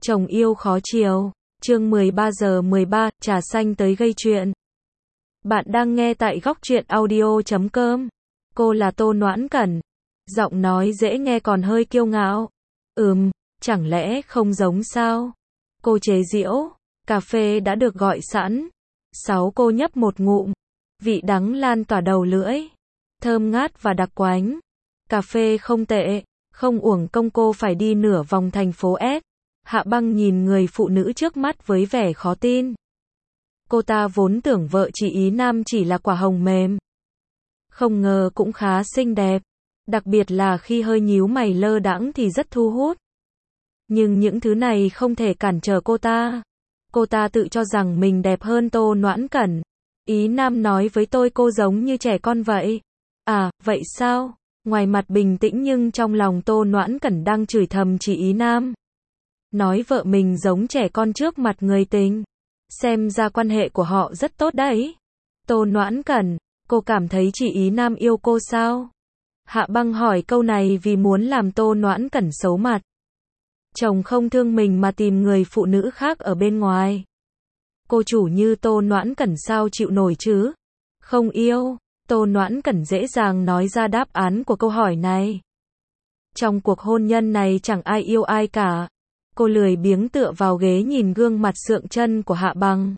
Chồng yêu khó chiều. Chương 13:13, trà xanh tới gây chuyện. Bạn đang nghe tại góc truyện audio.com. Cô là Tô Noãn Cẩn. Giọng nói dễ nghe còn hơi kiêu ngạo. Chẳng lẽ không giống sao? Cô chế giễu. Cà phê đã được gọi sẵn. Cô nhấp một ngụm. Vị đắng lan tỏa đầu lưỡi. Thơm ngát và đặc quánh. Cà phê không tệ. Không uổng công cô phải đi nửa vòng thành phố S. Hạ Băng nhìn người phụ nữ trước mắt với vẻ khó tin. Cô ta vốn tưởng vợ chị Ý Nam chỉ là quả hồng mềm. Không ngờ cũng khá xinh đẹp. Đặc biệt là khi hơi nhíu mày lơ đãng thì rất thu hút. Nhưng những thứ này không thể cản trở cô ta. Cô ta tự cho rằng mình đẹp hơn Tô Noãn Cẩn. Ý Nam nói với tôi cô giống như trẻ con vậy. À, vậy sao? Ngoài mặt bình tĩnh nhưng trong lòng Tô Noãn Cẩn đang chửi thầm chị Ý Nam. Nói vợ mình giống trẻ con trước mặt người tình. Xem ra quan hệ của họ rất tốt đấy. Tô Noãn Cẩn, cô cảm thấy chị Ý Nam yêu cô sao? Hạ Băng hỏi câu này vì muốn làm Tô Noãn Cẩn xấu mặt. Chồng không thương mình mà tìm người phụ nữ khác ở bên ngoài. Cô chủ như Tô Noãn Cẩn sao chịu nổi chứ? Không yêu. Tô Noãn Cẩn dễ dàng nói ra đáp án của câu hỏi này. Trong cuộc hôn nhân này chẳng ai yêu ai cả. Cô lười biếng tựa vào ghế nhìn gương mặt sượng chân của Hạ Băng.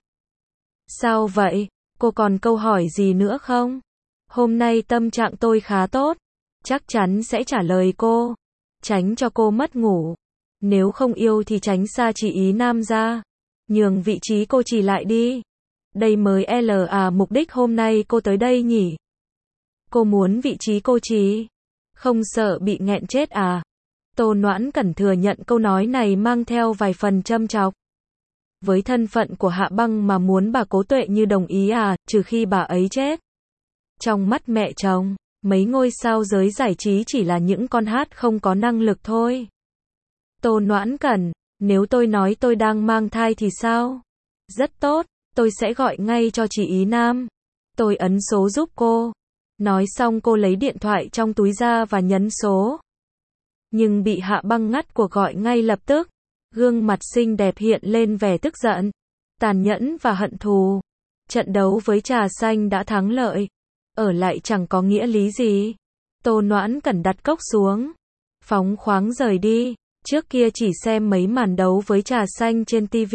Sao vậy? Cô còn câu hỏi gì nữa không? Hôm nay tâm trạng tôi khá tốt. Chắc chắn sẽ trả lời cô. Tránh cho cô mất ngủ. Nếu không yêu thì tránh xa chị Ý Nam ra. Nhường vị trí cô chỉ lại đi. Đây mới là mục đích hôm nay cô tới đây nhỉ? Cô muốn vị trí cô chỉ. Không sợ bị nghẹn chết à? Tô Noãn Cẩn thừa nhận câu nói này mang theo vài phần châm chọc. Với thân phận của Hạ Băng mà muốn bà Cố Tuệ Như đồng ý à, trừ khi bà ấy chết. Trong mắt mẹ chồng, mấy ngôi sao giới giải trí chỉ là những con hát không có năng lực thôi. Tô Noãn Cẩn, nếu tôi nói tôi đang mang thai thì sao? Rất tốt, tôi sẽ gọi ngay cho chị Ý Nam. Tôi ấn số giúp cô. Nói xong cô lấy điện thoại trong túi ra và nhấn số. Nhưng bị Hạ Băng ngắt cuộc gọi ngay lập tức. Gương mặt xinh đẹp hiện lên vẻ tức giận, tàn nhẫn và hận thù. Trận đấu với trà xanh đã thắng lợi. Ở lại chẳng có nghĩa lý gì. Tô Noãn Cẩn đặt cốc xuống. Phóng khoáng rời đi. Trước kia chỉ xem mấy màn đấu với trà xanh trên TV.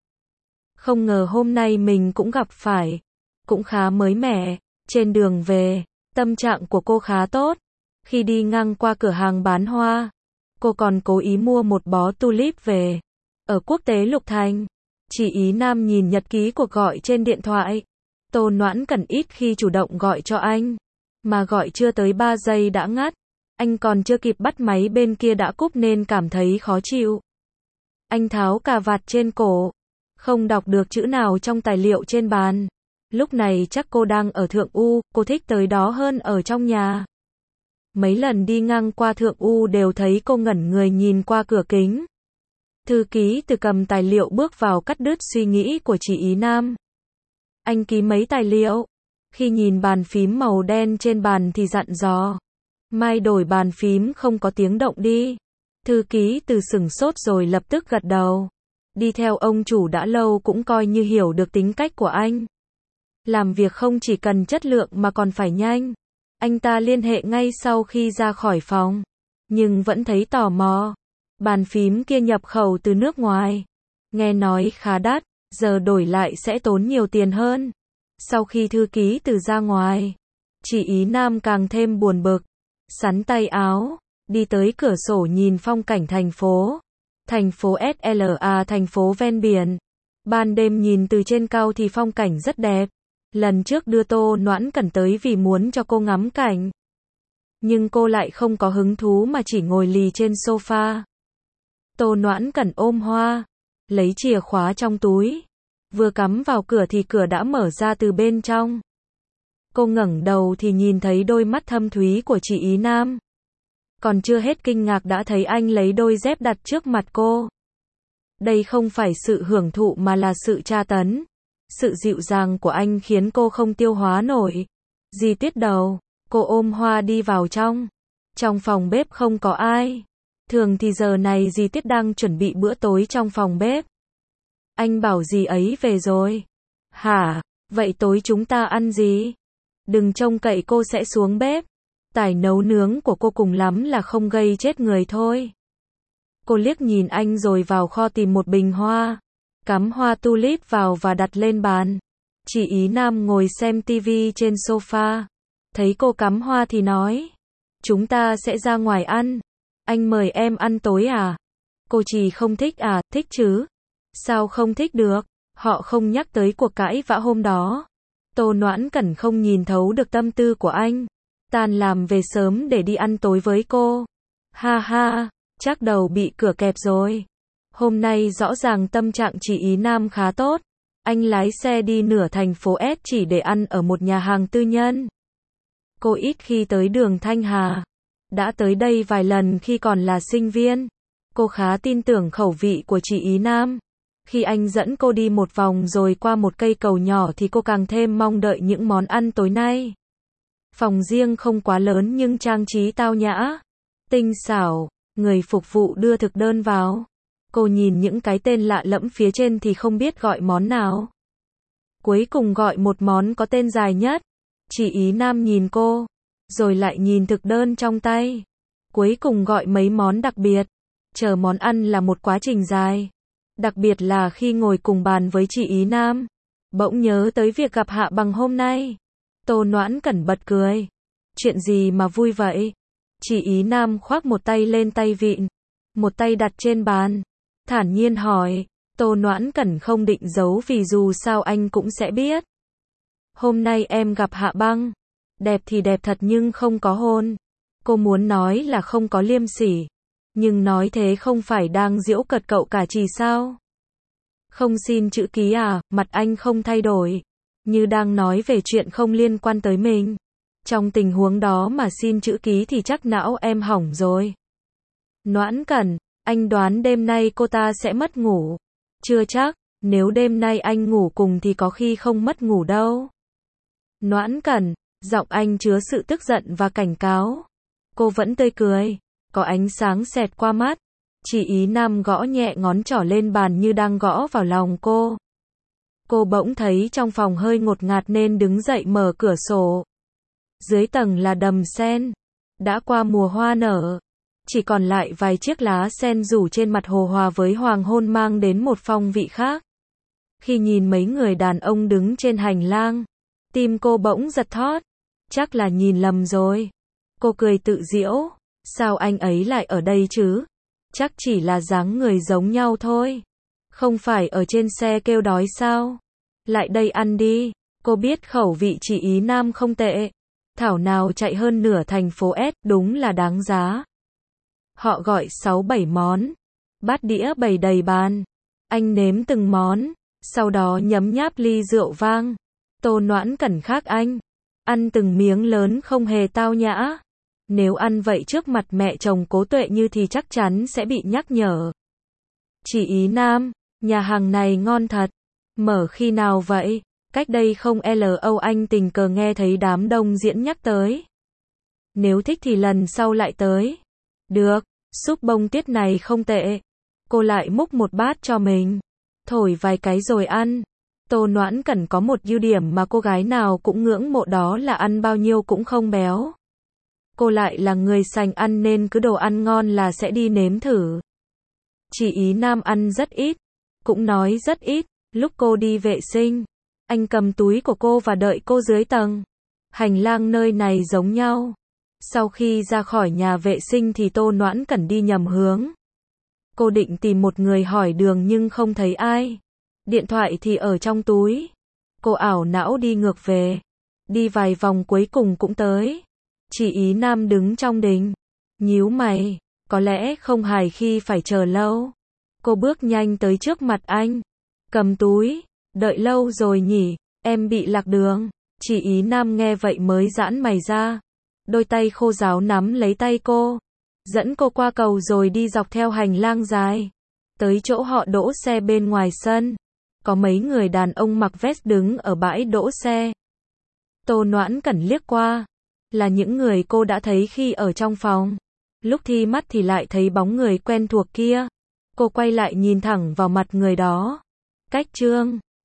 Không ngờ hôm nay mình cũng gặp phải. Cũng khá mới mẻ. Trên đường về, tâm trạng của cô khá tốt. Khi đi ngang qua cửa hàng bán hoa, cô còn cố ý mua một bó tulip về. Ở Quốc tế Lục Thành, chị Ý Nam nhìn nhật ký cuộc gọi trên điện thoại. Tô Noãn Cẩn ít khi chủ động gọi cho anh. Mà gọi chưa tới 3 giây đã ngắt. Anh còn chưa kịp bắt máy bên kia đã cúp nên cảm thấy khó chịu. Anh tháo cà vạt trên cổ. Không đọc được chữ nào trong tài liệu trên bàn. Lúc này chắc cô đang ở Thượng U, cô thích tới đó hơn ở trong nhà. Mấy lần đi ngang qua Thượng U đều thấy cô ngẩn người nhìn qua cửa kính. Thư ký từ cầm tài liệu bước vào cắt đứt suy nghĩ của chị Ý Nam. Anh ký mấy tài liệu. Khi nhìn bàn phím màu đen trên bàn thì dặn dò. Mai đổi bàn phím không có tiếng động đi. Thư ký từ sửng sốt rồi lập tức gật đầu. Đi theo ông chủ đã lâu cũng coi như hiểu được tính cách của anh. Làm việc không chỉ cần chất lượng mà còn phải nhanh. Anh ta liên hệ ngay sau khi ra khỏi phòng. Nhưng vẫn thấy tò mò. Bàn phím kia nhập khẩu từ nước ngoài. Nghe nói khá đắt, giờ đổi lại sẽ tốn nhiều tiền hơn. Sau khi thư ký từ ra ngoài, chị Ý Nam càng thêm buồn bực. Xắn tay áo, đi tới cửa sổ nhìn phong cảnh thành phố. Thành phố SLA, thành phố ven biển. Ban đêm nhìn từ trên cao thì phong cảnh rất đẹp. Lần trước đưa Tô Noãn Cẩn tới vì muốn cho cô ngắm cảnh. Nhưng cô lại không có hứng thú mà chỉ ngồi lì trên sofa. Tô Noãn Cẩn ôm hoa, lấy chìa khóa trong túi. Vừa cắm vào cửa thì cửa đã mở ra từ bên trong. Cô ngẩng đầu thì nhìn thấy đôi mắt thâm thúy của chị Ý Nam. Còn chưa hết kinh ngạc đã thấy anh lấy đôi dép đặt trước mặt cô. Đây không phải sự hưởng thụ mà là sự tra tấn. Sự dịu dàng của anh khiến cô không tiêu hóa nổi. Di tiết đầu, cô ôm hoa đi vào trong. Trong phòng bếp không có ai. Thường thì giờ này dì Tiết đang chuẩn bị bữa tối trong phòng bếp. Anh bảo dì ấy về rồi. Hả? Vậy tối chúng ta ăn gì? Đừng trông cậy cô sẽ xuống bếp. Tài nấu nướng của cô cùng lắm là không gây chết người thôi. Cô liếc nhìn anh rồi vào kho tìm một bình hoa. Cắm hoa tulip vào và đặt lên bàn. Chị Ý Nam ngồi xem tivi trên sofa. Thấy cô cắm hoa thì nói. Chúng ta sẽ ra ngoài ăn. Anh mời em ăn tối à? Cô chỉ không thích à? Thích chứ. Sao không thích được? Họ không nhắc tới cuộc cãi vã hôm đó. Tô Noãn Cẩn không nhìn thấu được tâm tư của anh. Tan làm về sớm để đi ăn tối với cô. Ha ha, chắc đầu bị cửa kẹp rồi. Hôm nay rõ ràng tâm trạng chị Ý Nam khá tốt. Anh lái xe đi nửa thành phố S chỉ để ăn ở một nhà hàng tư nhân. Cô ít khi tới đường Thanh Hà. Đã tới đây vài lần khi còn là sinh viên. Cô khá tin tưởng khẩu vị của chị Ý Nam. Khi anh dẫn cô đi một vòng rồi qua một cây cầu nhỏ thì cô càng thêm mong đợi những món ăn tối nay. Phòng riêng không quá lớn nhưng trang trí tao nhã, tinh xảo, người phục vụ đưa thực đơn vào. Cô nhìn những cái tên lạ lẫm phía trên thì không biết gọi món nào. Cuối cùng gọi một món có tên dài nhất. Chị Ý Nam nhìn cô, rồi lại nhìn thực đơn trong tay. Cuối cùng gọi mấy món đặc biệt. Chờ món ăn là một quá trình dài. Đặc biệt là khi ngồi cùng bàn với chị Ý Nam. Bỗng nhớ tới việc gặp Hạ Bằng hôm nay. Tô Noãn Cẩn bật cười. Chuyện gì mà vui vậy? Chị Ý Nam khoác một tay lên tay vịn, một tay đặt trên bàn. Thản nhiên hỏi. Tô Noãn Cẩn không định giấu vì dù sao anh cũng sẽ biết. Hôm nay em gặp Hạ Băng. Đẹp thì đẹp thật nhưng không có hôn. Cô muốn nói là không có liêm sỉ. Nhưng nói thế không phải đang giễu cợt cậu cả chỉ sao? Không xin chữ ký à? Mặt anh không thay đổi. Như đang nói về chuyện không liên quan tới mình. Trong tình huống đó mà xin chữ ký thì chắc não em hỏng rồi. Noãn Cẩn, anh đoán đêm nay cô ta sẽ mất ngủ. Chưa chắc, nếu đêm nay anh ngủ cùng thì có khi không mất ngủ đâu. Noãn Cẩn, giọng anh chứa sự tức giận và cảnh cáo. Cô vẫn tươi cười, có ánh sáng xẹt qua mắt. Chị Ý Nam gõ nhẹ ngón trỏ lên bàn như đang gõ vào lòng cô. Cô bỗng thấy trong phòng hơi ngột ngạt nên đứng dậy mở cửa sổ. Dưới tầng là đầm sen. Đã qua mùa hoa nở. Chỉ còn lại vài chiếc lá sen rủ trên mặt hồ hòa với hoàng hôn mang đến một phong vị khác. Khi nhìn mấy người đàn ông đứng trên hành lang, tim cô bỗng giật thót. Chắc là nhìn lầm rồi. Cô cười tự giễu. Sao anh ấy lại ở đây chứ? Chắc chỉ là dáng người giống nhau thôi. Không phải ở trên xe kêu đói sao? Lại đây ăn đi. Cô biết khẩu vị chị Ý Nam không tệ. Thảo nào chạy hơn nửa thành phố S, đúng là đáng giá. Họ gọi 6-7 món. Bát đĩa bày đầy bàn. Anh nếm từng món, sau đó nhấm nháp ly rượu vang. Tô Noãn Cẩn khác anh. Ăn từng miếng lớn không hề tao nhã. Nếu ăn vậy trước mặt mẹ chồng Cố Tuệ Như thì chắc chắn sẽ bị nhắc nhở. Chị Ý Nam, nhà hàng này ngon thật. Mở khi nào vậy? Cách đây không lâu anh tình cờ nghe thấy đám đông diễn nhắc tới. Nếu thích thì lần sau lại tới. Được, súp bông tiết này không tệ. Cô lại múc một bát cho mình. Thổi vài cái rồi ăn. Tô Noãn Cẩn có một ưu điểm mà cô gái nào cũng ngưỡng mộ, đó là ăn bao nhiêu cũng không béo. Cô lại là người sành ăn nên cứ đồ ăn ngon là sẽ đi nếm thử. Chị Ý Nam ăn rất ít, cũng nói rất ít. Lúc cô đi vệ sinh, anh cầm túi của cô và đợi cô dưới tầng. Hành lang nơi này giống nhau. Sau khi ra khỏi nhà vệ sinh thì Tô Noãn Cẩn đi nhầm hướng. Cô định tìm một người hỏi đường nhưng không thấy ai. Điện thoại thì ở trong túi. Cô ảo não đi ngược về. Đi vài vòng cuối cùng cũng tới. Chị Ý Nam đứng trong đình. Nhíu mày. Có lẽ không hài khi phải chờ lâu. Cô bước nhanh tới trước mặt anh. Cầm túi. Đợi lâu rồi nhỉ, em bị lạc đường. Chị Ý Nam nghe vậy mới giãn mày ra. Đôi tay khô ráo nắm lấy tay cô. Dẫn cô qua cầu rồi đi dọc theo hành lang dài. Tới chỗ họ đỗ xe bên ngoài sân. Có mấy người đàn ông mặc vest đứng ở bãi đỗ xe. Tô Noãn Cẩn liếc qua. Là những người cô đã thấy khi ở trong phòng. Lúc thi mắt thì lại thấy bóng người quen thuộc kia. Cô quay lại nhìn thẳng vào mặt người đó. Cách Trương